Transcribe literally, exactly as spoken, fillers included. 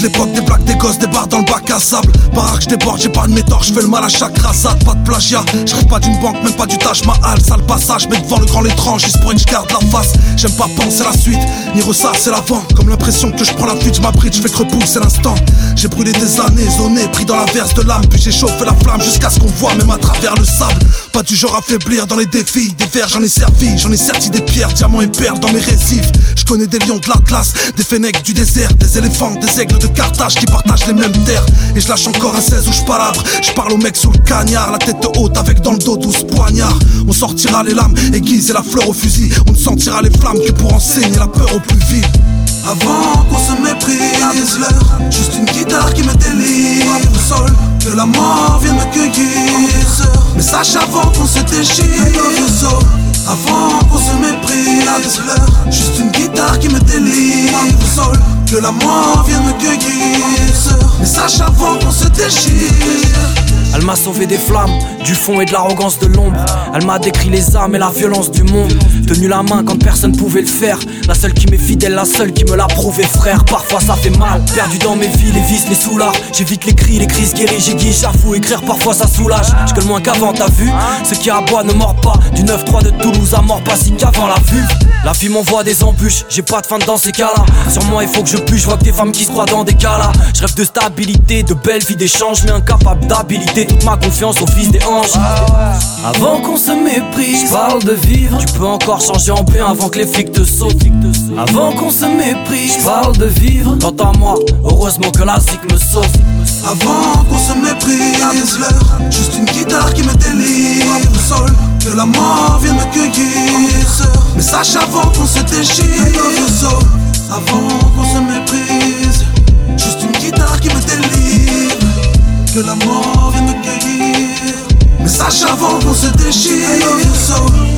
l'époque des blagues, des gosses, des bars dans le bac à sable. Baraque, je déborde, j'ai pas de méthode, je fais le mal à chaque rasade. Pas de plagiat, je rêve pas d'une banque, même pas du Taj Mahal. Sale passage, mais devant le grand l'étrange, juste pour une je garde la face. J'aime pas penser la suite, ni ressasser l'avant. Comme l'impression que je prends la fuite, je m'abrite, je fais que repousser l'instant. J'ai brûlé des années, zoné, pris dans la verse de l'âme. Puis j'ai chauffé la flamme jusqu'à ce qu'on voit, même à travers le sable. Pas du genre à faiblir dans les défis. Des vers, j'en ai servi, j'en ai serti des pierres, diamants et perles dans mes récifs. Je connais des lions de l'Atlas, des fennecs du désert, des éléphants, des aigles de Carthage qui partagent les mêmes terres. Et je lâche encore un seize où je palabre. Je parle au mec sous le cagnard, la tête haute avec dans le dos douze poignards. On sortira les lames aiguisées et la fleur au fusil. On ne sentira les flammes que pour enseigner la peur aux plus vifs. Avant qu'on se méprise, l'heure, juste une guitare qui me délivre au sol. Que la mort vienne me cueillir, sœur. Mais sache avant qu'on se déchire, avant qu'on se méprise, l'heure, juste une guitare qui me délivre au sol. Que la mort vienne me cueillir, sœur. Mais sache avant qu'on se déchire. Elle m'a sauvé des flammes, du fond et de l'arrogance de l'ombre. Elle m'a décrit les âmes et la violence du monde. Tenu la main quand personne pouvait le faire. La seule qui m'est fidèle, la seule qui me l'a prouvé, frère. Parfois ça fait mal, perdu dans mes vies, les vices, les soulards. J'évite les cris, les crises guéris, j'aiguise, j'avoue, écrire parfois ça soulage. Je gueule moins qu'avant, t'as vu? Ceux qui aboient ne mordent pas. Du neuf trois de Toulouse à mort, pas si qu'avant la vue. La vie m'envoie des embûches, j'ai pas de fin dans ces cas-là. Sur moi il faut que je pue, je vois que des femmes qui se croient dans des cas-là. Je rêve de stabilité, de belles vies d'échange, mais incapable d'habilité toute ma confiance au fils des anges. Avant qu'on se méprise, parle de vivre. Tu peux encore changer en bien avant que les flics te sautent. Avant qu'on se méprise, parle de vivre. Quant à moi, heureusement que la zik me sauve. Avant qu'on se méprise, l'heure, juste une guitare qui me délivre au sol. Que la mort vienne me cueillir, sœur. Mais sache avant qu'on se déchire, avant qu'on se méprise, juste une guitare qui me délivre. Que la mort vienne me cueillir. Mais sache avant qu'on se déchire.